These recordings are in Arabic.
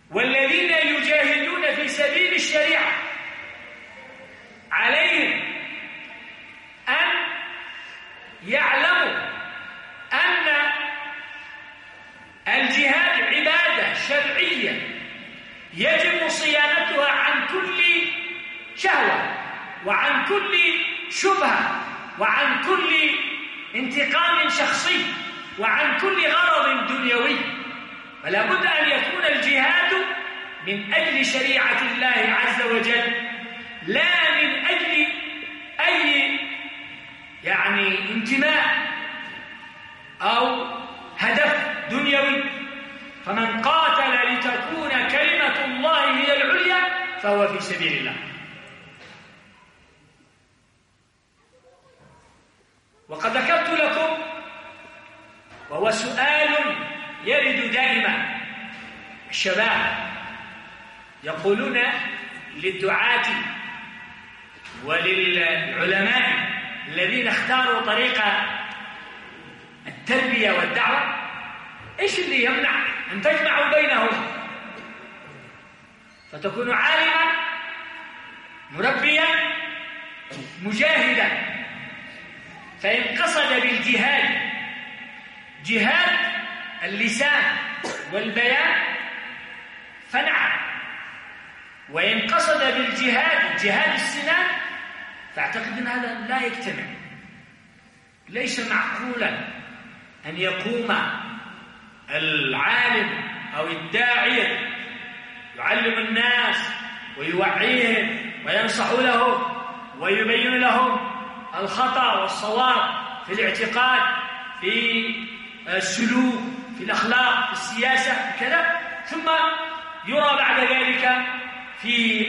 والذين يجاهدون في سبيل الشريعة عليهم أن يعلموا أن الجهاد عبادة شرعية يجب صيانتها عن كل شهوة وعن كل شبهة وعن كل انتقام شخصي وعن كل غرض دنيوي. فلا بد أن يكون الجهاد من أجل شريعة الله عز وجل، لا من أجل أي انتماء أو هدف دنيوي. فمن قاتل لتكون كلمة الله هي العليا فهو في سبيل الله. وقد ذكرت لكم، وهو سؤال يرد دائما، الشباب يقولون للدعاة وللعلماء الذين اختاروا طريق التربية والدعوة: إيش اللي يمنع أن تجمعوا بينهما فتكون عالما مربيا مجاهدا؟ فإن قصد بالجهاد جهاد اللسان والبيان فنعم، وإن قصد بالجهاد جهاد السنان فأعتقد أن هذا لا يجتمع. ليس معقولا أن يقوم العالم أو الداعية يعلم الناس ويوعيهم وينصح لهم ويبين لهم الخطأ والصواب في الاعتقاد، في السلوك، في الأخلاق، في السياسة، كذا، ثم يرى بعد ذلك في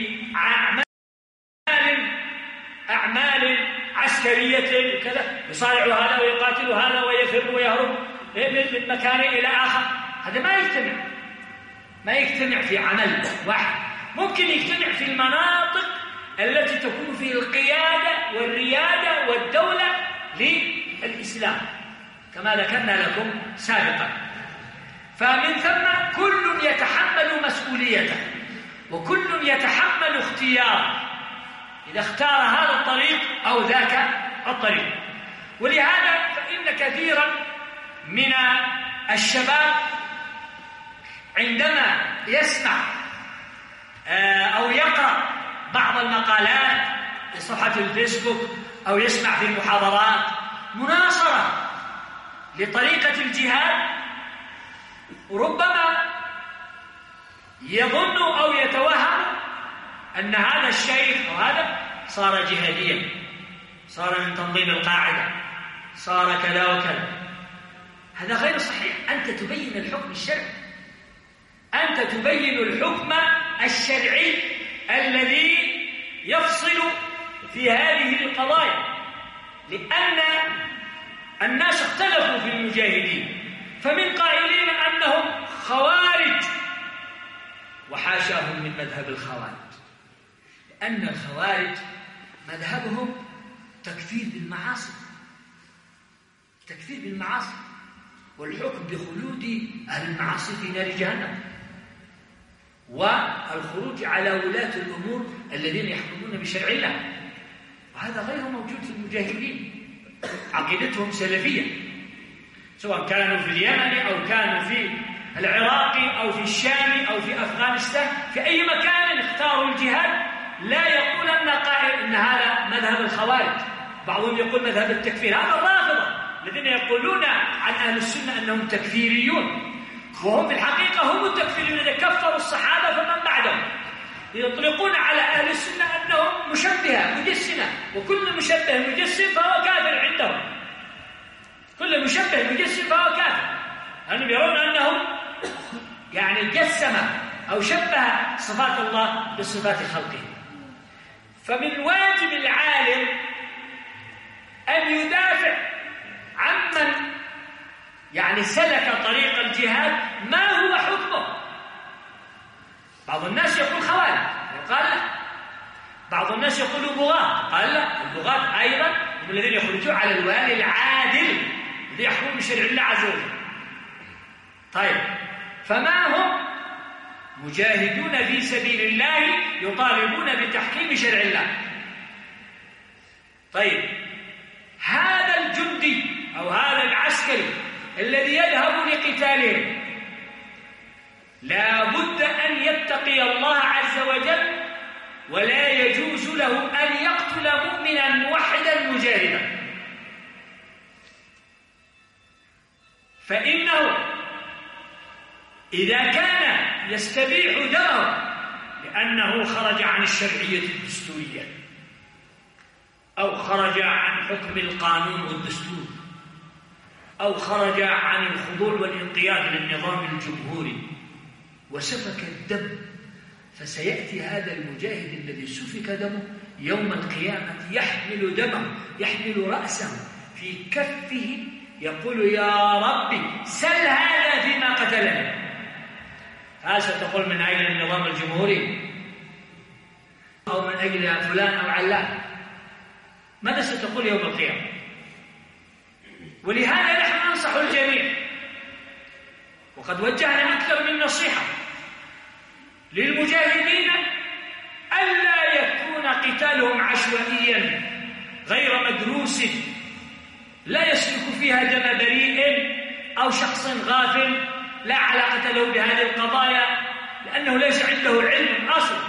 أعمال عسكرية كذا يصارع هذا ويقاتل هذا ويفر ويهرب من مكان إلى آخر. هذا ما يجتمع في عمل واحد. ممكن يجتمع في المناطق التي تكون فيه القيادة والريادة والدولة للإسلام كما ذكرنا لكم سابقا. فمن ثم كل يتحمل مسؤوليته وكل يتحمل اختياره إذا اختار هذا الطريق أو ذاك الطريق. ولهذا فإن كثيرا من الشباب عندما يسمع أو يقرأ بعض المقالات في صفحة الفيسبوك أو يسمع في المحاضرات مناصرة لطريقة الجهاد، ربما يظن أو يتوهم أن هذا الشيخ أو هذا صار جهاديا، صار من تنظيم القاعدة، صار كذا وكذا. هذا غير صحيح. أنت تبين الحكم الشرعي، أنت تبين الحكم الشرعي الذي يفصل في هذه القضايا، لأن الناس اختلفوا في المجاهدين، فمن قائلين أنهم خوارج وحاشاهم من مذهب الخوارج، لأن الخوارج مذهبهم تكفير بالمعاصي والحكم بخلود أهل المعاصي في نار جهنم والخروج على ولاة الأمور الذين يحكمون بشرع الله. وهذا غير موجود في المجاهدين. عقيدتهم سلفية، سواء كانوا في اليمن أو كانوا في العراق أو في الشام أو في أفغانستان، في أي مكان اختاروا الجهاد لا يقول أن قائل إن هذا مذهب الخوارج. بعضهم يقول مذهب التكفير. هذا الرافضة الذين يقولون عن أهل السنة أنهم تكفيريون، وهم في الحقيقة هم التكفيريون. إذا كفروا الصحابة فمن بعدهم يطلقون على أهل السنة أنهم مشبهة مجسمة، وكل مشبه مجسم فهو كافر عندهم. كل مشبه مجسم فهو كافر، لأنهم يرون أنه جسم أو شبه صفات الله بصفات خلقه. فمن واجب العالم أن يدافع عمن سلك طريق الجهاد ما هو حكمه. بعض الناس يقول خوارج، قال لا. بعض الناس يقولوا بغاة، قال لا. البغاة أيضا هم الذين يخرجون على الوالي العادل الذي يحكم بشرع الله عز وجل. طيب، فما هم مجاهدون في سبيل الله يطالبون بتحكيم شرع الله. طيب، هذا الجندي أو هذا العسكري الذي يذهب لقتالهم لا بد أن يتقي الله عز وجل، ولا يجوز له أن يقتل مؤمنا موحدا مجاهدا، فإنه إذا كان يستبيح دمه لأنه خرج عن الشرعية الدستورية أو خرج عن حكم القانون والدستور أو خرج عن الخضوع والانقياد للنظام الجمهوري وسفك الدم، فسيأتي هذا المجاهد الذي سفك دمه يوم القيامة يحمل دمه، يحمل رأسه في كفه يقول يا ربي سل هذا فيما قتلني. ستقول من أجل النظام الجمهوري أو من أجل فلان أو علان؟ ماذا ستقول يوم القيامة؟ ولهذا نحن ننصح الجميع، وقد وجهنا أكثر من نصيحة للمجاهدين ألا يكون قتالهم عشوائيا غير مدروس لا يسلك فيها دم بريء أو شخص غافل لا علاقة له بهذه القضايا لأنه ليس عنده علم أصلا.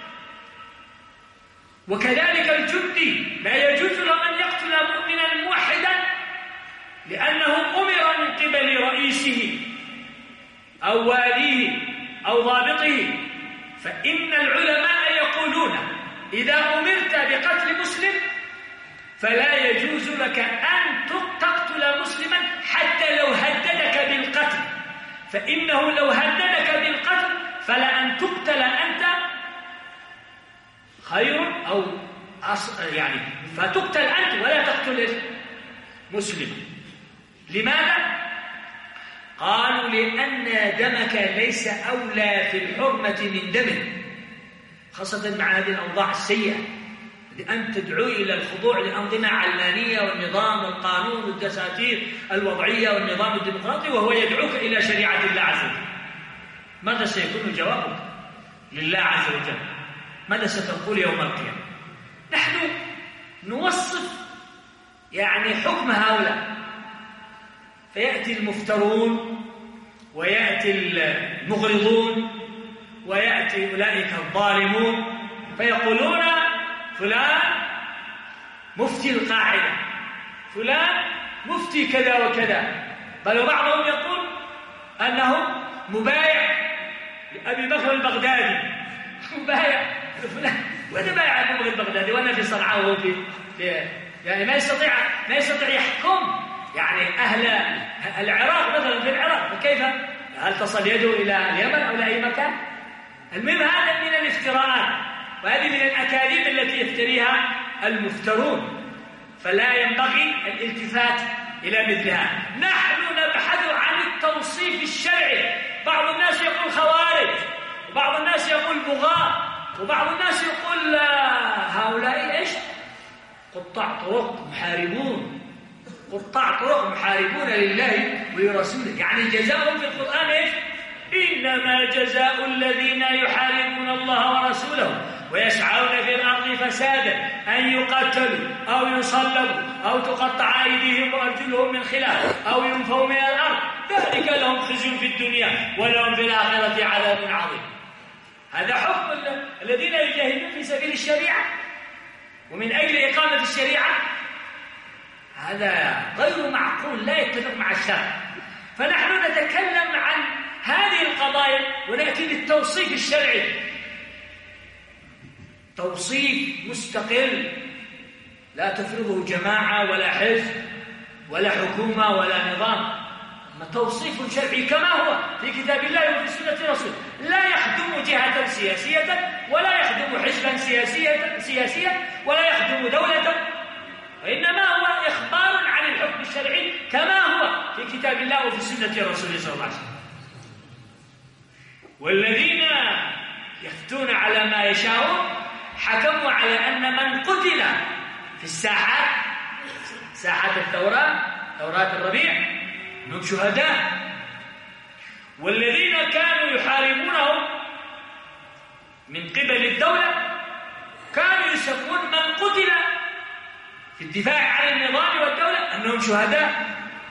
وكذلك الجندي لا يجوز له أن يقتل مؤمنا موحدا لأنه أمر من قبل رئيسه أو واليه أو ضابطه، فإن العلماء يقولون إذا أمرت بقتل مسلم فلا يجوز لك أن تقتل مسلما حتى لو هددك بالقتل، فإنه لو هددك بالقتل فلأن تقتل أنت خير أو يعني فتقتل أنت ولا تقتل مسلما. لماذا؟ قالوا لأن دمك ليس أولى في الحرمة من دمه، خاصة مع هذه الأوضاع السيئة لأن تدعو إلى الخضوع لأنظمة علمانية والنظام والقانون والدساتير الوضعية والنظام الديمقراطي، وهو يدعوك إلى شريعة الله عز وجل. ماذا سيكون جوابك لله عز وجل؟ ماذا ستقول يوم القيامة؟ نحن نوصف يعني حكم هؤلاء، فيأتي المفترون ويأتي المغرضون ويأتي أولئك الظالمون فيقولون فلان مفتي القاعدة، فلان مفتي كذا وكذا، بل وبعضهم يقول أنه مبايع لأبي بكر البغدادي، مبايع فلان، وأنا بايع أبي بكر البغدادي وأنا في صنعاء وهو في يعني ما يستطيع يحكم يعني أهل العراق مثلا في العراق، فكيف هل تصل يده إلى اليمن أو إلى أي مكان؟ المهم هذا من الافتراءات، وهذه من الأكاذيب التي يفتريها المفترون، فلا ينبغي الالتفات إلى مثلها. نحن نبحث عن التوصيف الشرعي، بعض الناس يقول خوارج، وبعض الناس يقول بغاة، وبعض الناس يقول هؤلاء إيش؟ قطاع طرق محاربون، قطاع طرق محاربون لله ولرسوله، يعني جزاؤهم في القرآن إيش؟ إنما جزاء الذين يحاربون الله ورسوله ويسعون في الأرض فسادا أن يقتلوا أو يصلبوا أو تقطع أيديهم وأرجلهم من خلاف أو ينفوا من الأرض، ذلك لهم خزي في الدنيا ولهم في الآخرة عذاب عظيم. هذا حكم الذين يجاهدون في سبيل الشريعة ومن أجل إقامة الشريعة، هذا غير معقول، لا يتفق مع الشرع. فنحن نتكلم عن هذه القضايا ونأتي بالتوصيف الشرعي، توصيف مستقل لا تفرضه جماعة ولا حزب ولا حكومة ولا نظام، توصيف شرعي كما هو في كتاب الله وفي سنة رسوله، لا يخدم جهة سياسية ولا يخدم حزبا سياسيا ولا يخدم دولة، وإنما هو إخبار عن الحكم الشرعي كما هو في كتاب الله وفي سنة رسوله صلى الله عليه وسلم. والذين يفتون على ما يشاءون حكموا على أن من قتل في الساحات، ساحات ثورات الربيع، من شهداء، والذين كانوا يحاربونهم من قبل الدولة كانوا يسمون من قتل في الدفاع عن النظام والدولة أنهم شهداء،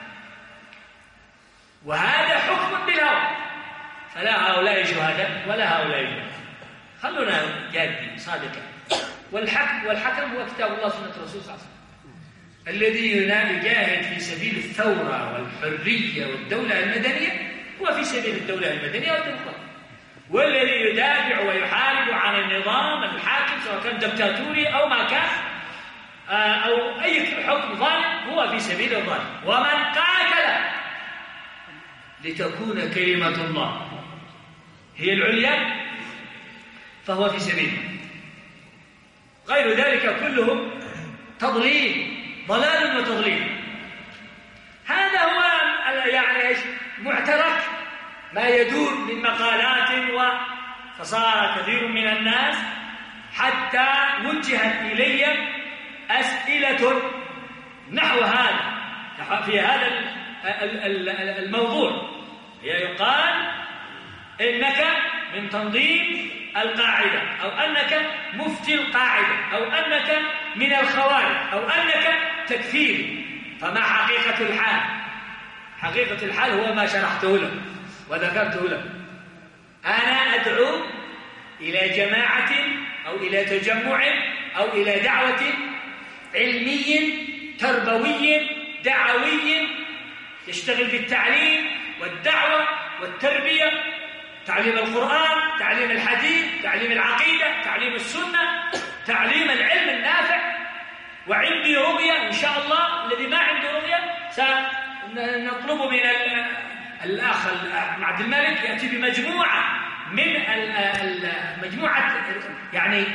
وهذا حكم بالهوى، فلا هؤلاء شهداء ولا هؤلاء شهداء. خلونا جادين صادقين. والحكم هو كتاب الله سنة الرسول صلى الله عليه وسلم. الذي يجاهد في سبيل الثورة والحرية والدولة المدنية هو في سبيل الدولة المدنية والديمقراطية، والذي يدافع ويحارب عن النظام الحاكم سواء كان دكتاتوري أو ما كان أو أي حكم ظالم هو في سبيل الظالم. ومن قاتل لتكون كلمة الله هي العليا فهو في سبيله. غير ذلك كله تضليل، ضلال وتضليل. هذا هو يعني معترك ما يدور من مقالات، فصار كثير من الناس حتى وجهت إلي أسئلة نحو هذا في هذا الموضوع. يقال إنك من تنظيم القاعدة، أو أنك مفتي القاعدة، أو أنك من الخوارج، أو أنك تكفير. فما حقيقة الحال؟ حقيقة الحال هو ما شرحته له وذكرته له. أنا أدعو إلى جماعة أو إلى تجمع أو إلى دعوة علمي تربوي دعوي يشتغل في التعليم والدعوة والتربية، تعليم القرآن، تعليم الحديث، تعليم العقيدة، تعليم السنة، تعليم العلم النافع. وعندي رؤية إن شاء الله، الذي ما عنده رؤية سنطلب من الأخ عبد الملك يأتي بمجموعة من مجموعة يعني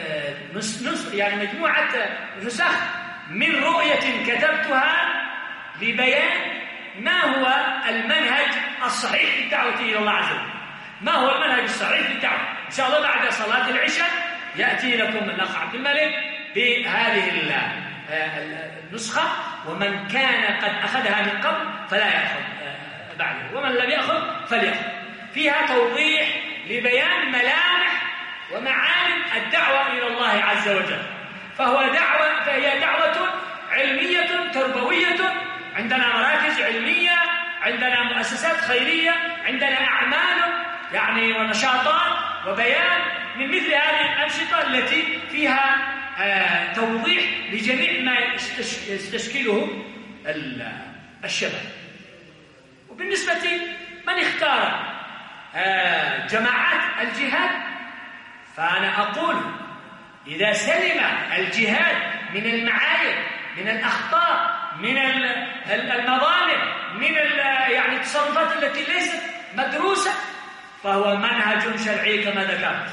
مجموعة نسخ من رؤية كتبتها لبيان ما هو المنهج الصحيح في الدعوة إلى الله عز وجل. ما هو المنهج الصحيح في الدعوة؟ إن شاء الله بعد صلاة العشاء يأتي لكم الأخ عبد الملك بهذه النسخة، ومن كان قد أخذها من قبل فلا يأخذ بعده، ومن لم يأخذ فليأخذ. فيها توضيح لبيان ملامح ومعالم الدعوة إلى الله عز وجل. فهي دعوة علمية تربوية، عندنا مراكز علمية، عندنا مؤسسات خيرية، عندنا أعمال يعني ونشاطات وبيان من مثل هذه الأنشطة التي فيها توضيح لجميع ما يستشكله الشباب. وبالنسبة من اختار جماعات الجهاد، فأنا أقول إذا سلم الجهاد من المعايب، من الأخطاء، من المظالم، من يعني التصرفات التي ليست مدروسة، فهو منهج شرعي كما ذكرت.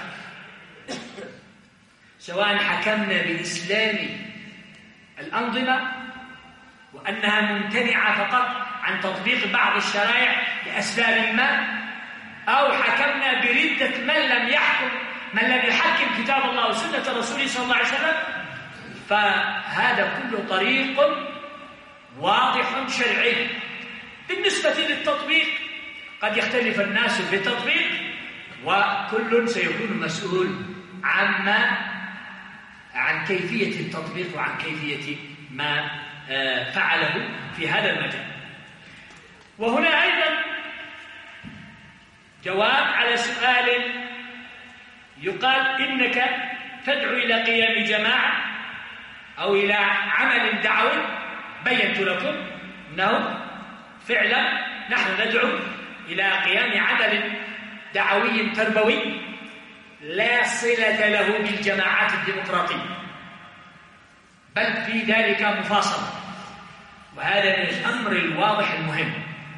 سواء حكمنا بإسلام الأنظمة وأنها ممتنعة فقط عن تطبيق بعض الشرائع لأسباب ما، أو حكمنا بردة من لم يحكم كتاب الله وسنة رسوله صلى الله عليه وسلم، فهذا كله طريق واضح شرعي. بالنسبة للتطبيق قد يختلف الناس في التطبيق، وكل سيكون مسؤول عن كيفية التطبيق وعن كيفية ما فعله في هذا المجال. وهنا أيضا جواب على سؤال يقال إنك تدعو إلى قيام جماعة أو إلى عمل دعوي. بينت لكم أنه فعلا نحن ندعو إلى قيام عمل دعوي تربوي لا صلة له بالجماعات الديمقراطية، بل في ذلك مفاصلة. وهذا من الأمر الواضح المهم،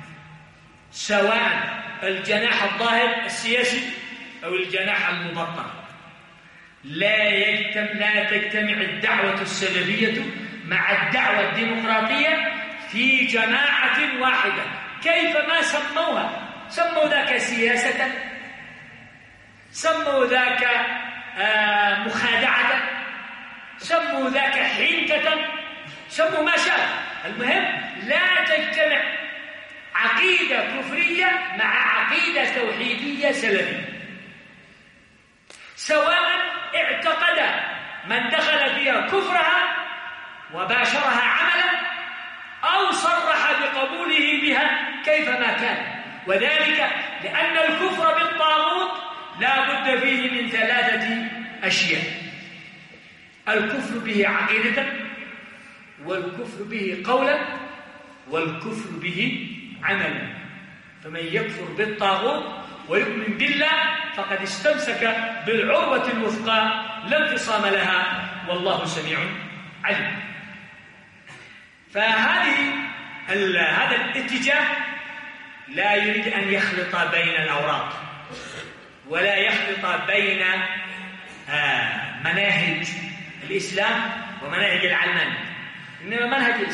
سواء الجناح الظاهر السياسي أو الجناح المبطن، لا تجتمع الدعوة السلفية مع الدعوة الديمقراطية في جماعة واحدة. كيفما سموها، سموا ذاك سياسة، سموا ذاك مخادعة، سموا ذاك حنكة، سموا ما شاء. المهم لا تجتمع عقيدة كفرية مع عقيدة توحيدية سلفية، سواء من دخل فيها كفرها وباشرها عملا أو صرح بقبوله بها كيفما كان، وذلك لأن الكفر بالطاغوت لا بد فيه من 3 أشياء: الكفر به عقيدة، والكفر به قولا، والكفر به عملا. فمن يكفر بالطاغوت ويؤمن بالله فقد استمسك بالعروة الوثقى لا انفصام لها، والله سميع عليم. هذا الاتجاه لا يريد أن يخلط بين الأوراق ولا يخلط بين مناهج الإسلام ومناهج العلمانية، إنما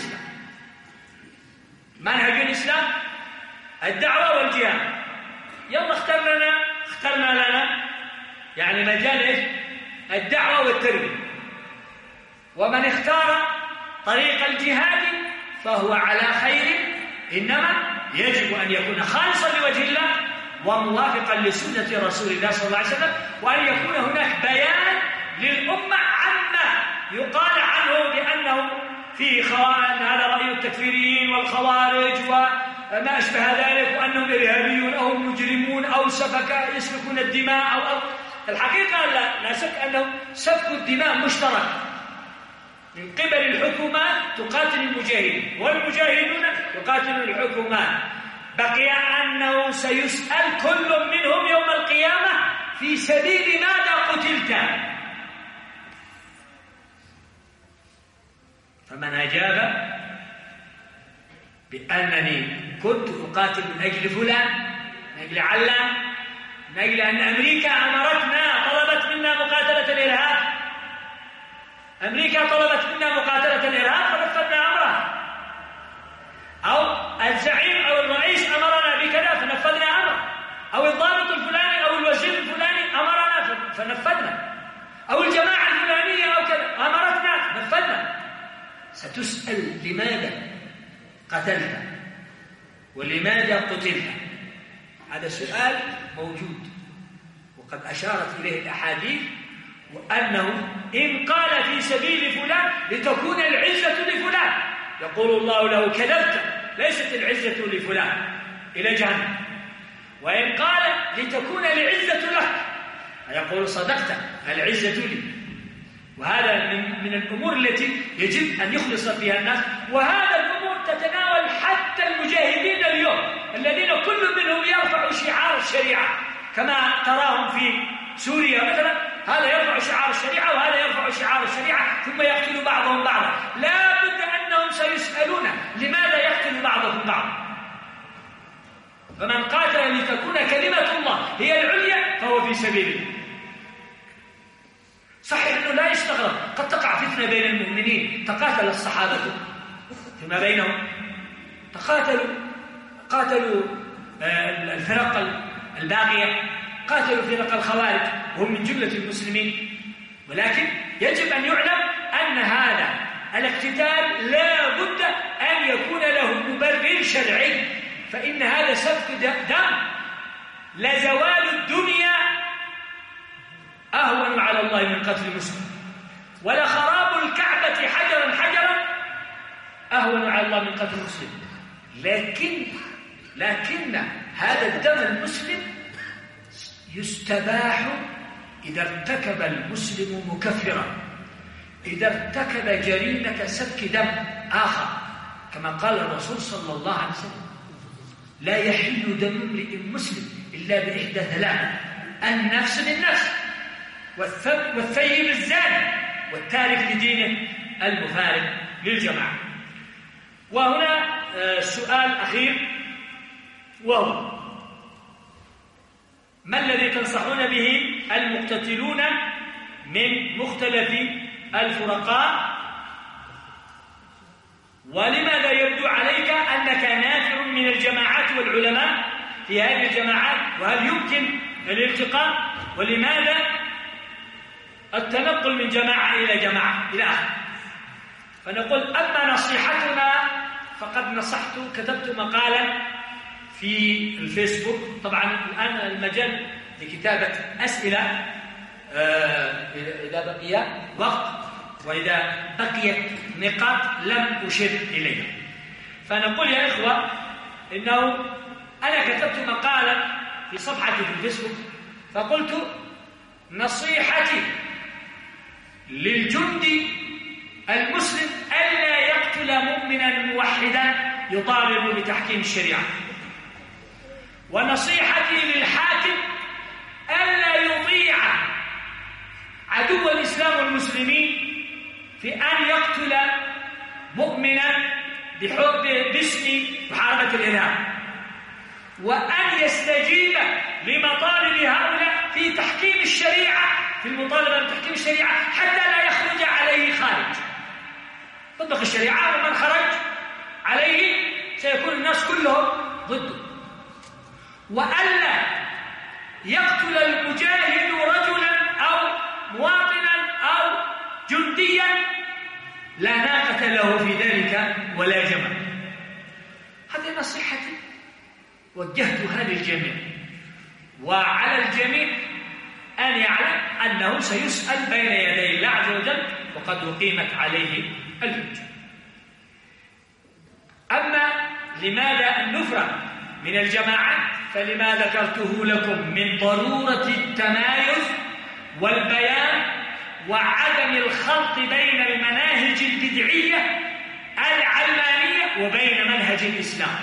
منهج الإسلام الدعوة والجهاد. يلا اخترنا لنا يعني مجال الدعوة والتربية، ومن اختار طريق الجهاد فهو على خير، إنما يجب أن يكون خالصا لوجه الله وموافقا لسنة رسول الله صلى الله عليه وسلم، وأن يكون هناك بيان للأمة عما يقال عنه بأنه فيه هذا رأي التكفيريين والخوارج وما أشبه ذلك، وأنهم إرهابيون أو مجرمون أو يسفكون الدماء أو الحقيقة لا شك أنه سفك الدماء مشترك من قبل الحكومات تقاتل المجاهدين، والمجاهدون يقاتلون الحكومات. بقي أنه سيسأل كل منهم يوم القيامة في سبيل ماذا قتلت. فمن أجاب بأنني كنت أقاتل من أجل فلان، من أجل علان، من أجل أن أمريكا أمرتنا طلبت منا مقاتلة الإرهاب، أمريكا طلبت منا مقاتلة الإرهاب فنفذنا أمرها، أو الزعيم أو الرئيس أمرنا بكذا فنفذنا أمره، أو الضابط الفلاني أو الوزير الفلاني أمرنا فنفذنا، أو الجماعة الفلانية أو كذا أمرتنا نفذنا. ستسأل لماذا قتلت ولماذا قتلت؟ هذا سؤال موجود وقد أشارت إليه الأحاديث، وأنه إن قال في سبيل فلان لتكون العزة لفلان يقول الله له كذبت، ليست العزة لفلان إلى جهنم. وإن قال لتكون العزة لك يقول صدقت العزة لي. وهذا من الأمور التي يجب أن يخلص فيها الناس، وهذا الأمور تتناول حتى المجاهدين اليوم الذين كل منهم يرفع شعار الشريعة، كما تراهم في سوريا مثلا، هذا يرفع شعار الشريعة وهذا يرفع شعار الشريعة ثم يقتل بعضهم بعضا. لا بد أنهم سيسألون لماذا يقتل بعضهم بعضا. فمن قاتل لتكون كلمة الله هي العليا فهو في سبيل الله. صحيح أنه لا يستغرب، قد تقع فتنة بين المؤمنين، تقاتل الصحابة فيما بينهم، قاتلوا الفرق الباغية، قاتلوا فرق الخوارج وهم من جملة المسلمين. ولكن يجب أن يعلم أن هذا الاقتتال لا بد أن يكون له مبرر شرعي، فإن هذا سفك دم، لزوال الدنيا أهون على الله من قتل مسلم، ولخراب الكعبة حجرا حجرا أهون على الله من قتل مسلم. لكن هذا الدم المسلم يستباح إذا ارتكب المسلم مكفرا، إذا ارتكب جريمة سفك دم آخر، كما قال الرسول صلى الله عليه وسلم: لا يحل دم امرئ مسلم إلا بإحدى 3: النفس بالنفس، والثيب الزاني، والتارك لدينه المفارق للجماعة. وهنا سؤال أخير، وهو: ما الذي تنصحون به المقتتلون من مختلف الفرقاء، ولماذا يبدو عليك أنك نافر من الجماعات والعلماء في هذه الجماعات، وهل يمكن الالتقاء، ولماذا التنقل من جماعة إلى جماعة إلى آخره؟ فنقول: أما نصيحتنا فقد كتبت مقالا في الفيسبوك، طبعا الآن المجال لكتابة أسئلة إذا بقي وقت وإذا بقيت نقاط لم أشر إليها. فنقول يا إخوة إنه أنا كتبت مقالا في صفحتي في الفيسبوك فقلت: نصيحتي للجندي المسلم ألا يقتل مؤمنا موحدا يطالب بتحكيم الشريعة، ونصيحتي للحاكم ألا يطيع عدو الإسلام والمسلمين في أن يقتل مؤمنا باسم محاربة الإرهاب، وأن يستجيب لمطالب هؤلاء في تحكيم الشريعة، في المطالبة بتحكيم الشريعة، حتى لا يخرج عليه خارج. تطبق الشريعة ومن خرج عليه سيكون الناس كلهم ضده. وألا يقتل المجاهد رجلا أو مواطنا أو جنديا لا ناقة له في ذلك ولا جمل. هذه نصيحتي وجهتها للجميع، وعلى الجميع أن يعلم أنه سيسأل بين يدي الله عز وجل وقد أقيمت عليه الحجة. أما لماذا النفرة من الجماعات فلما ذكرته لكم من ضرورة التمايز والبيان وعدم الخلط بين المناهج البدعية العلمانية وبين منهج الإسلام.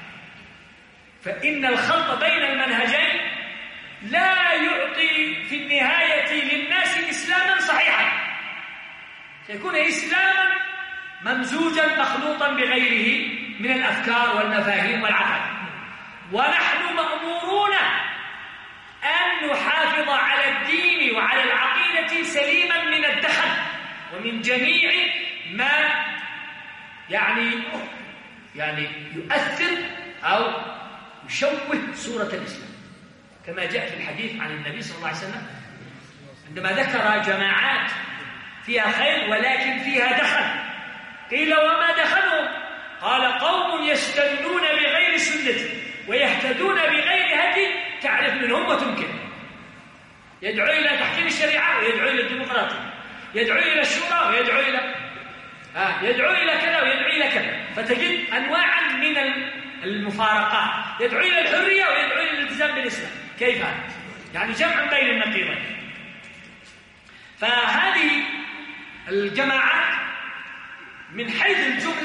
فإن الخلط بين المنهجين لا يعطي في النهاية للناس إسلاما صحيحا، سيكون إسلاما ممزوجا مخلوطا بغيره من الأفكار والمفاهيم والعقائد. ونحن مأمورون أن نحافظ على الدين وعلى العقيدة سليما من الدخل ومن جميع ما يعني يؤثر أو يشوه صورة الإسلام، كما جاء في الحديث عن النبي صلى الله عليه وسلم عندما ذكر جماعات فيها خير ولكن فيها دخل، قيل: وما دخلهم؟ قال: قوم يستنون بغير سنتي ويهتدون بغير هدي تعرف منهم وتنكر. يدعو إلى تحكيم الشريعة ويدعو إلى الديمقراطية، يدعو إلى الشورى ويدعو إلى يدعو إلى كذا ويدعو إلى كذا، فتجد أنواعا من المفارقات، يدعو إلى الحرية ويدعو إلى الالتزام بالإسلام. كيف هذا؟ يعني جمع بين النقيضين. فهذه الجماعات من حيث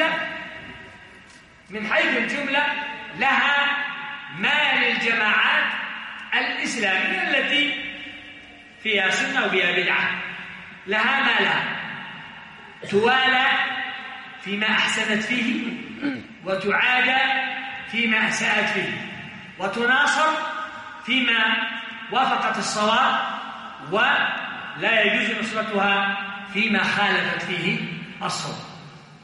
الجملة لها ما للجماعات الإسلامية التي فيها سنة وفيها بدعة، لها ما لها، توالى فيما أحسنت فيه وتعادى فيما أساءت فيه، وتناصر فيما وافقت الصواب، ولا يجوز نصرتها فيما خالفت فيه الصواب.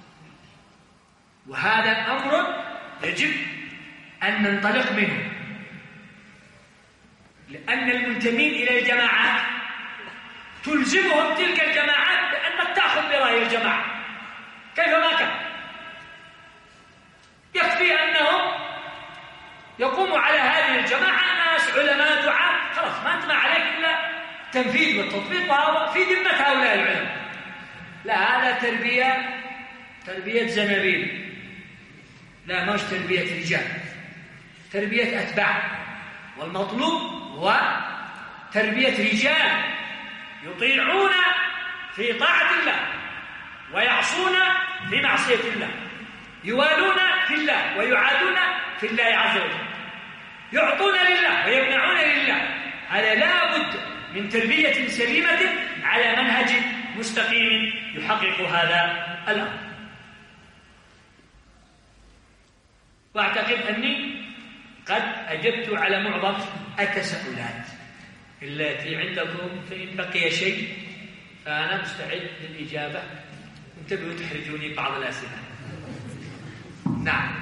وهذا أمر يجب أن ننطلق منه، لأن المنتمين إلى الجماعات تلزمهم تلك الجماعات بأنك تأخذ برأي الجماعة كيفما كان. يكفي أنهم يقوموا على هذه الجماعة ناس علماء دعاة، خلاص ما أنت ما عليك إلا تنفيذ والتطبيق، وهو في ذمة هؤلاء العلماء. لا، هذا تربية زنابيل، لا مش تربية رجال، تربية أتباع. والمطلوب هو تربية رجال يطيعون في طاعة الله ويعصون في معصية الله، يوالون في الله ويعادون في الله عز وجل، يعطون لله ويمنعون لله. هذا لا بد من تربية سليمة على منهج مستقيم يحقق هذا الأمر. وأعتقد أني قد أجبت على معظم التساؤلات التي عندكم، فإن بقي شيء فأنا مستعد للإجابة. انتبهوا تحرجوني بعض الأسئلة. نعم.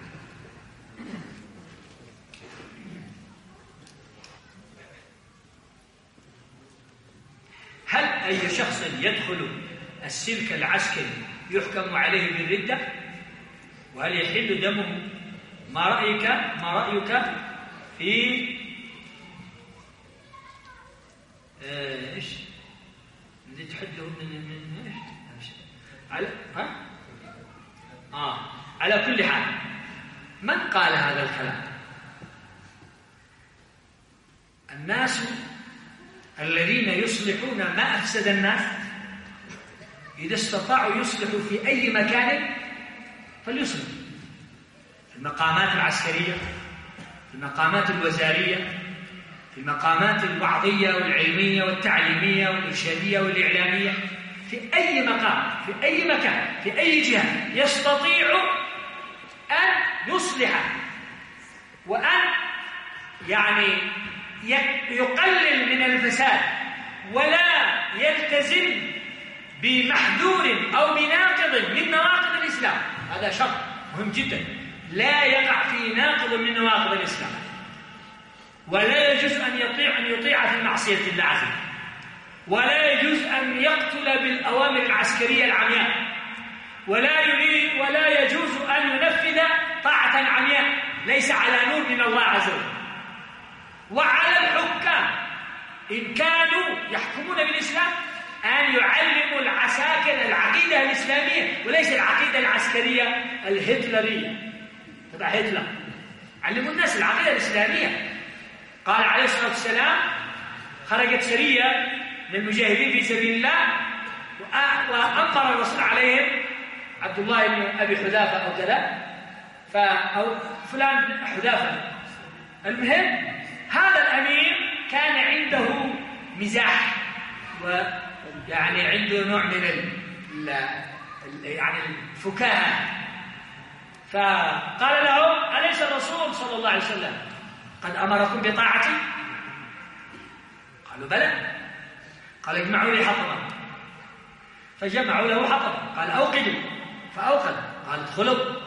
هل أي شخص يدخل السلك العسكري يحكم عليه بالردة؟ وهل يحل دمه؟ ما رأيك في إيش الذي تحده من إيش على كل حال، من قال هذا الكلام؟ الناس الذين يصلحون ما أفسد الناس إذا استطاعوا يصلحوا في أي مكان فليصلحوا، في المقامات العسكرية، في المقامات الوزارية، في المقامات الوعظية والعلمية والتعليمية والإرشادية والإعلامية، في أي مقام، في أي مكان، في أي جهة يستطيع أن يصلح وأن يقلل من الفساد ولا يلتزم بمحذور أو بناقض من نواقض الإسلام. هذا شرط مهم جدا، لا يقع في ناقض من نواقض الإسلام، ولا يجوز أن يطيع في معصية الله عز وجل، ولا يجوز أن يقتل بالأوامر العسكرية العمياء، ولا يجوز أن ينفذ طاعة عمياء ليس على نور من الله عز وجل. وعلى الحكام إن كانوا يحكمون بالإسلام أن يعلموا العساكر العقيدة الإسلامية وليس العقيدة العسكرية الهتلرية تبع هتلر. علموا الناس العقيدة الإسلامية. قال عليه الصلاة والسلام: خرجت سرية للمجاهدين في سبيل الله وأمر الرسول عليهم عبد الله بن أبي حذافة أو كذا، أو فلان حذافة. المهم هذا الأمير كان عنده مزاح، ويعني عنده نوع من الفكاهة، فقال لهم: أليس الرسول صلى الله عليه وسلم قد أمركم بطاعتي؟ قالوا: بلى. قال: اجمعوا لي حطبا. فجمعوا له حطبا. قال: أوقدوا. فأوقد. قال: ادخلوا.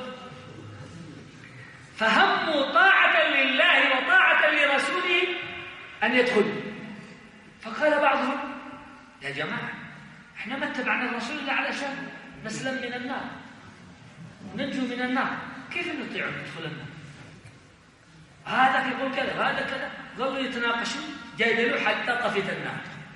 فهموا طاعة لله وطاعة لرسوله أن يدخلوا. فقال بعضهم: يا جماعة، احنا ما اتبعنا الرسول إلا علشان نسلم من النار وننجو من النار، كيف نطيع ندخل النار؟ هذا يقول كذا وهذا كذا. ظلوا يتناقشون جادلوا حتى طفت النار.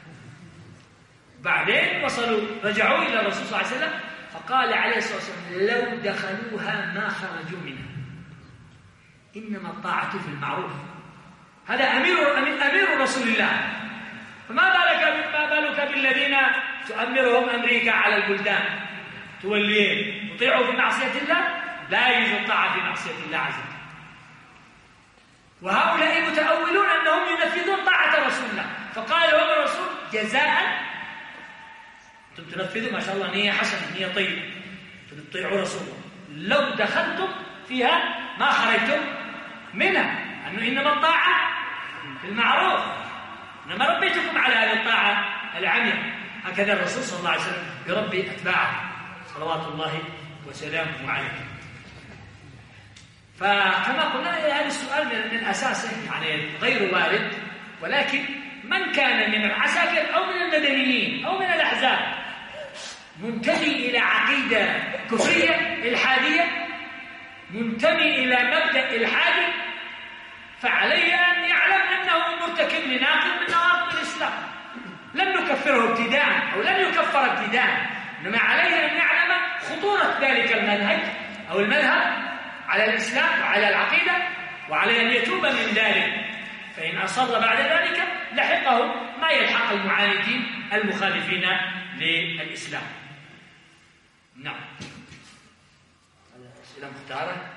بعدين رجعوا إلى الرسول صلى الله عليه وسلم، فقال عليه الصلاة والسلام: لو دخلوها ما خرجوا منها، إنما الطاعة في المعروف. هذا أمير رسول الله. فما بالك بالذين تؤمرهم أمريكا على البلدان توليهم يطيعوا في معصية الله؟ لا يجوز الطاعة في معصية الله عز وجل. وهؤلاء متأولون أنهم ينفذون طاعة رسول الله، فقال لهم الرسول: جزاء أنتم تنفذوا ما شاء الله نية حسنة، نية طيبة، تطيعوا رسول الله. لو دخلتم فيها ما خرجتم منها، إنما الطاعة في المعروف، إنما ربيتكم على هذه الطاعة العمياء. هكذا الرسول صلى الله عليه وسلم يربي أتباعه صلوات الله وسلامه عليه. فكما قلنا هذا السؤال من أساسه يعني غير وارد، ولكن من كان من العساكر أو من المدنيين أو من الأحزاب منتمي إلى عقيدة كفرية إلحادية، منتمي إلى مبدأ إلحادي، فعليه أن يعلم أنه مرتكب لناقض من نواقض الإسلام. لم نكفره ابتداء أو لم يكفر ابتداء، إنما عليه أن يعلم خطورة ذلك المنهج أو المذهب على الإسلام وعلى العقيدة، وعليه أن يتوب من ذلك. فإن أصر بعد ذلك لحقه ما يلحق المعاندين المخالفين للإسلام. نعم. أسئلة مختارة.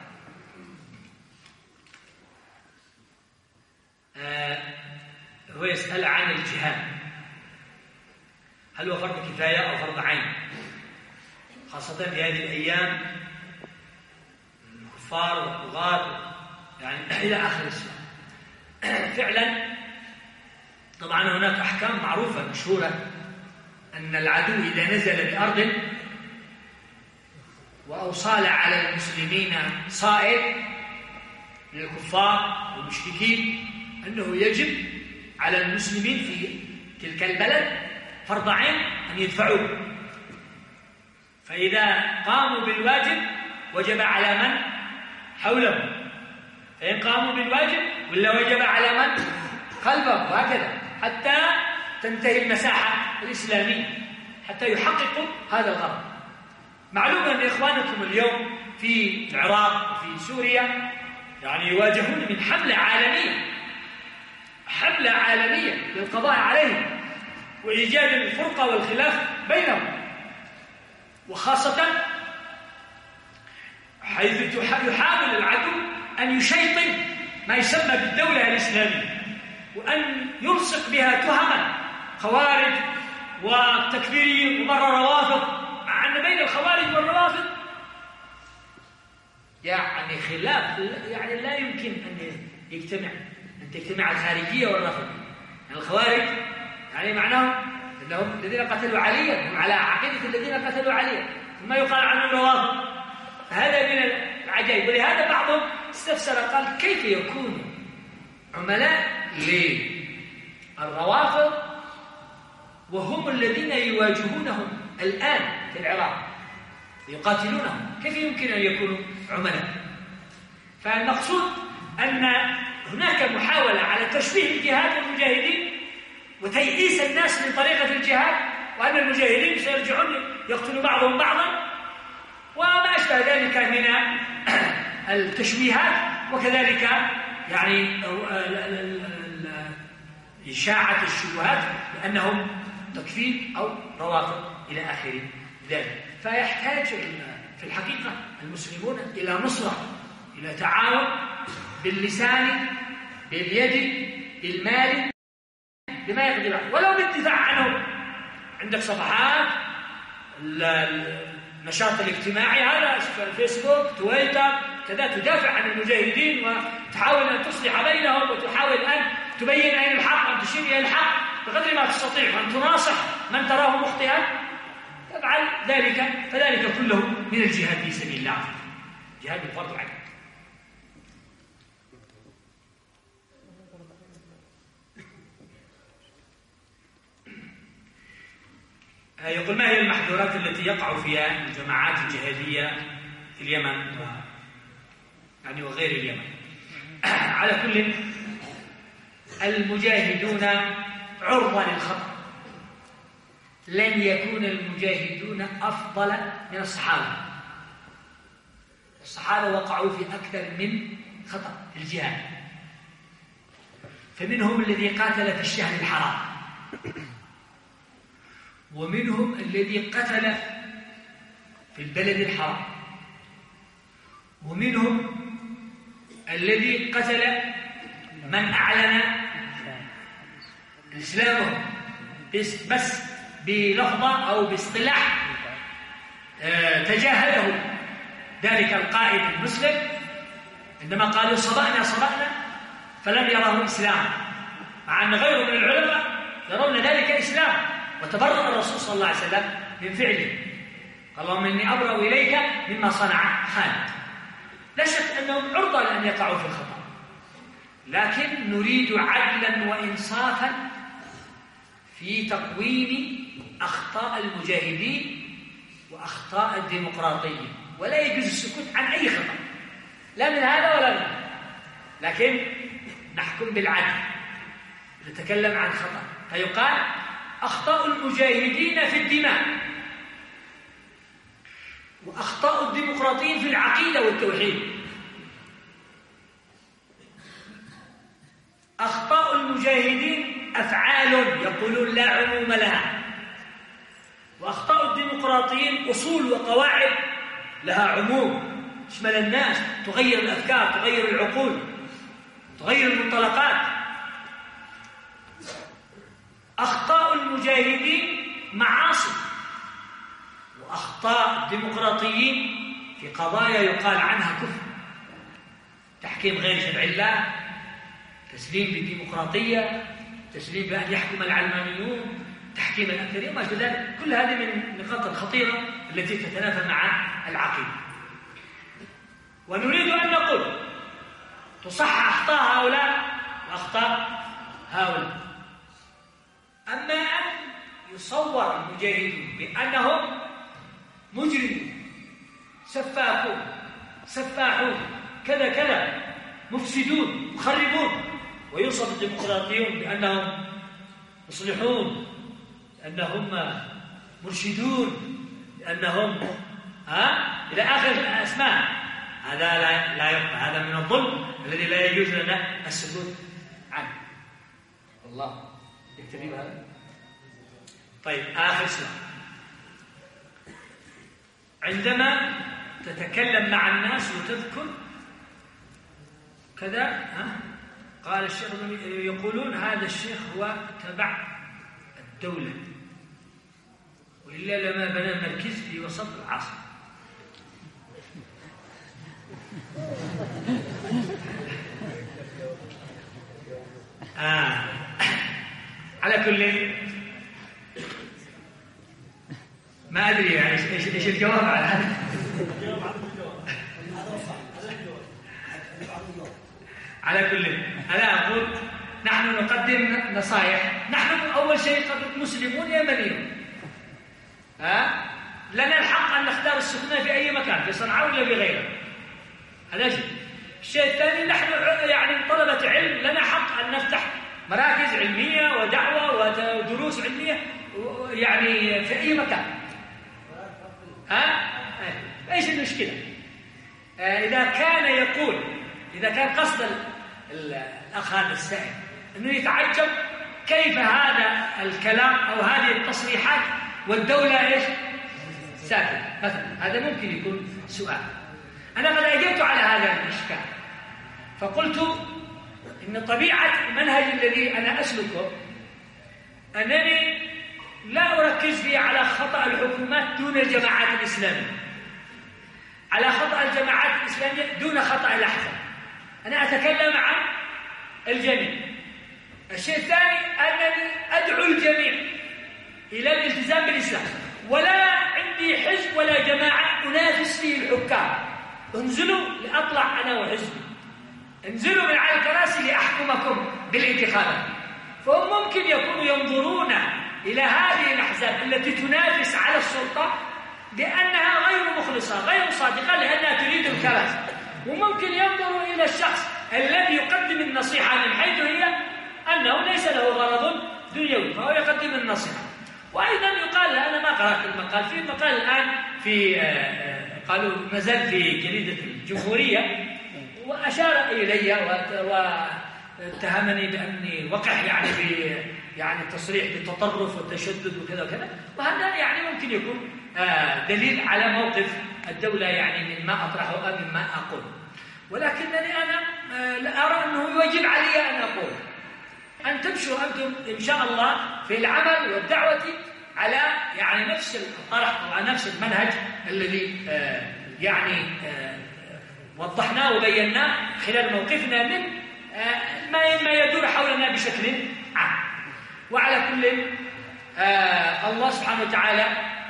هو يسأل عن الجهاد، هل هو فرض كفاية أو فرض عين، خاصة في هذه الأيام الكفار والطغاة يعني إلى آخر السنة. فعلا طبعا هناك أحكام معروفة مشهورة أن العدو إذا نزل بأرض وأوصال على المسلمين صائد من الكفار والمشركين أنه يجب على المسلمين في تلك البلد فرض عين أن يدفعوه، فإذا قاموا بالواجب وجب على من حولهم، فإن قاموا بالواجب ولا وجب على من خلفهم، وهكذا حتى تنتهي المساحة الإسلامية حتى يحققوا هذا الغرض. معلوم أن إخوانكم اليوم في العراق وفي سوريا يعني يواجهون من حملة عالمية للقضاء عليهم وإيجاد الفرقة والخلاف بينهم، وخاصة حيث يحاول العدو أن يشيطن ما يسمى بالدولة الإسلامية وأن يلصق بها تهما خوارج والتكفيريين ومرة روافض، مع أن بين الخوارج والروافض يعني خلاف يعني لا يمكن أن تجتمع الخارجية والرافضة. يعني الخوارج يعني معناهم أنهم الذين قتلوا عليا، هم على عقيدة الذين قتلوا عليا، ثم يقال عنهم روافض. هذا من العجائب، ولهذا بعضهم استفسر قال كيف يكون عملاء للروافض وهم الذين يواجهونهم الآن في العراق يقاتلونهم، كيف يمكن أن يكونوا عملاء؟ فالمقصود أن هناك محاولة على تشبيه الجهاد والمجاهدين وتيئيس الناس من طريقة الجهاد، وأن المجاهدين سيرجعون يقتلوا بعضهم بعضا وما أشبه ذلك من التشبيهات، وكذلك يعني إشاعة الشبهات بأنهم تكفير أو روافض إلى آخر ذلك. فيحتاج في الحقيقة المسلمون إلى نصرة، إلى تعاون باللسان باليد بالمال بما يقدر عليه، ولو بالدفاع عنهم. عندك صفحات النشاط الاجتماعي هذا الفيسبوك تويتر كذا، تدافع عن المجاهدين وتحاول أن تصلح بينهم وتحاول أن تبين أين الحق وأن تشير إلى الحق بقدر ما تستطيع، وأن تناصح من تراه مخطئا تفعل ذلك، فذلك كله من الجهاد في سبيل الله، جهاد الفرض عنه. يقول ما هي المحظورات التي يقع فيها الجماعات الجهادية في اليمن يعني وغير اليمن؟ على كل المجاهدون عرضة للخطأ، لن يكون المجاهدون أفضل من الصحابة. الصحابة وقعوا في أكثر من خطأ في الجهاد، فمنهم الذي قاتل في الشهر الحرام، ومنهم الذي قتل في البلد الحرام، ومنهم الذي قتل من أعلن إسلامه بس بلفظة أو باصطلاح تجاهله ذلك القائد المسلم عندما قالوا صبأنا فلم يراه إسلاما، مع أن غيره من العلماء يرون ذلك إسلام، وتبرأ الرسول صلى الله عليه وسلم من فعله، قال اللهم إني أبرأ إليك مما صنع خالد. لا شك أنهم عرضة لأن يقعوا في الخطأ، لكن نريد عدلا وإنصافا في تقويم أخطاء المجاهدين وأخطاء الديمقراطية، ولا يجوز السكوت عن أي خطأ، لا من هذا ولا من هذا، لكن نحكم بالعدل، نتكلم عن خطأ فيقال أخطاء المجاهدين في الدماء، وأخطاء الديمقراطيين في العقيدة والتوحيد. أخطاء المجاهدين أفعال يقولون لا عموم لها، وأخطاء الديمقراطيين أصول وقواعد لها عموم تشمل الناس، تغير الأفكار، تغير العقول، تغير المنطلقات. أخطاء المجاهدين معاصي، وأخطاء الديمقراطيين في قضايا يقال عنها كفر، تحكيم غير شرع الله، تسليم بالديمقراطية، تسليم بأن يحكم العلمانيون، تحكيم الأكثرين وما شابه ذلك. كل هذه من النقاط الخطيرة التي تتنافى مع العقيدة. ونريد أن نقول تصحح أخطاء هؤلاء وأخطاء هؤلاء. أما أن يصور المجاهدون بأنهم مجرمون سفاحون كذا مفسدون مخربون، ويوصف الديمقراطيون بأنهم مصلحون، أنهم مرشدون، أنهم إلى آخر الأسماء. هذا لا يقبل، هذا من الظلم الذي لا يجوز لنا السكوت عنه. الله يكتفي بهذا. طيب آخر سؤال. عندما تتكلم مع الناس وتذكر كذا قال الشيخ يقولون هذا الشيخ هو تبع الدولة وإلا لما بنى مركز في وسط العاصمة. على كل ما أدري يعني إيش الجواب على هذا. على كل أنا أقول نحن نقدم نصائح. نحن أول شيء مسلمون يمنيون، لنا الحق أن نختار السكنة في أي مكان، في صنعاء ولا بغيره، هذا شيء. الشيء الثاني نحن يعني طلبة علم، لنا حق أن نفتح مراكز علمية ودعوة ودروس علمية يعني في أي مكان. إيش المشكلة؟ إذا كان يقول، إذا كان قصد الأخ هذا السائل أنه يتعجب كيف هذا الكلام أو هذه التصريحات والدولة إيش ساكت مثلا، هذا ممكن يكون سؤال. أنا قد أجبت على هذا الإشكال فقلت إن طبيعة المنهج الذي أنا أسلكه أنني لا أركز فيه على خطأ الحكومات دون الجماعات الإسلامية، على خطأ الجماعات الإسلامية دون خطأ الأحزاب. أنا أتكلم عن الجميع. الشيء الثاني أنني أدعو الجميع إلى الالتزام بالإسلام، ولا عندي حزب ولا جماعة أنافس فيه الحكام. انزلوا لأطلع أنا وحزبي، انزلوا من على الكراسي لأحكمكم بالانتخابات. فهم ممكن يكونوا ينظرون إلى هذه الأحزاب التي تنافس على السلطة بأنها غير مخلصة غير صادقة لأنها تريد الكراسي، وممكن ينظروا إلى الشخص الذي يقدم النصيحة من حيث هي أنه ليس له غرض دنيوي فهو يقدم النصيحة. وأيضا يقال، أنا ما قرأت المقال، في مقال الآن في قالوا مازال في جريدة الجمهورية وأشار إلي واتهمني بأني وقح يعني يعني التصريح بالتطرف والتشدد وكذا وكذا، وهذا يعني ممكن يكون دليل على موقف الدولة يعني مما أطرحه أو مما أقول. ولكنني أنا لا أرى أنه يجب علي أن أقول أن تمشوا أنتم إن شاء الله في العمل والدعوة على يعني نفس الطرح أو على نفس المنهج الذي يعني وضحناه وبيناه خلال موقفنا من ما يدور حولنا بشكل عام. وعلى كل الله سبحانه وتعالى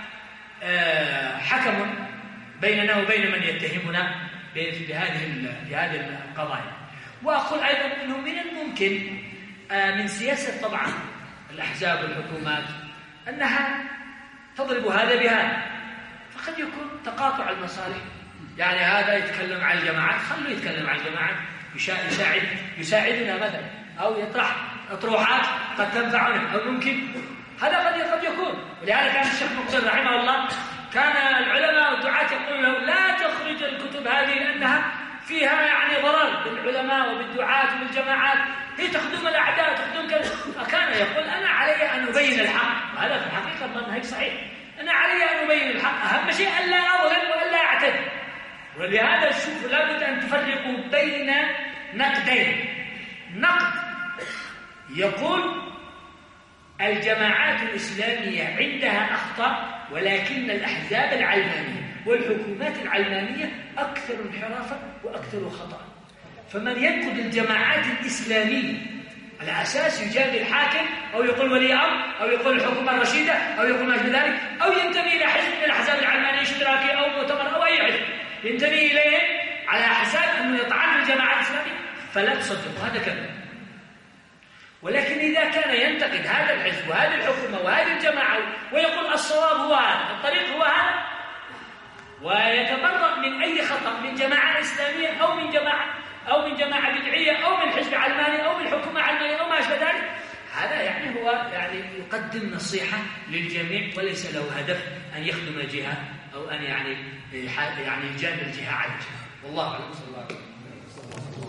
حكم بيننا وبين من يتهمنا بهذه القضايا. وأقول أيضا أنه من الممكن من سياسة طبعا الأحزاب والحكومات أنها تضرب هذا بهذا، فقد يكون تقاطع المصالح. يعني هذا يتكلم عن الجماعات، خلوا يتكلم عن الجماعات، يساعدنا مثلا، أو يطرح أطروحات قد تنفعنا، أو ممكن هذا قد يكون. ولهذا كان الشيخ مقتل رحمه الله كان العلماء والدعاة يقولون له لا تخرج الكتب هذه لأنها فيها يعني ضرر بالعلماء وبالدعاة وبالجماعات، هي تخدم الأعداء تخدم كذا. فكان يقول أنا علي أن أبين الحق، وهذا في الحقيقة منهج صحيح. أنا علي أن أبين الحق، أهم شيء ألا أظلم وألا أعتدي. ولهذا شوف لابد أن تفرقوا بين نقدين. نقد يقول الجماعات الإسلامية عندها أخطاء، ولكن الأحزاب العلمانية والحكومات العلمانية أكثر انحرافا وأكثر خطأ. فمن ينقد الجماعات الإسلامية على أساس يجامل الحاكم أو يقول ولي أمر أو يقول الحكومة الرشيدة أو يقول ما في ذلك، أو ينتمي إلى حزب من الأحزاب العلمانية اشتراكي أو مؤتمر أو أي حزب ينتمي إليه على حساب أنه يطعن في الجماعات الإسلامية، فلا تصدقوا، هذا كذب. ولكن إذا كان ينتقد هذا الحزب وهذه الحكومة وهذه الجماعة ويقول الصواب هو هذا، الطريق هو هذا، ويتبرأ من أي خطأ من جماعة إسلامية أو من جماعة بدعية أو من حزب علماني أو من حكومة علمانية أو ما أشبه ذلك، هذا يعني هو يعني يقدم نصيحة للجميع وليس له هدف أن يخدم جهة أو أن يعني يجامل جهة عن جهة. والله أعلم. صلى الله عليه وسلم.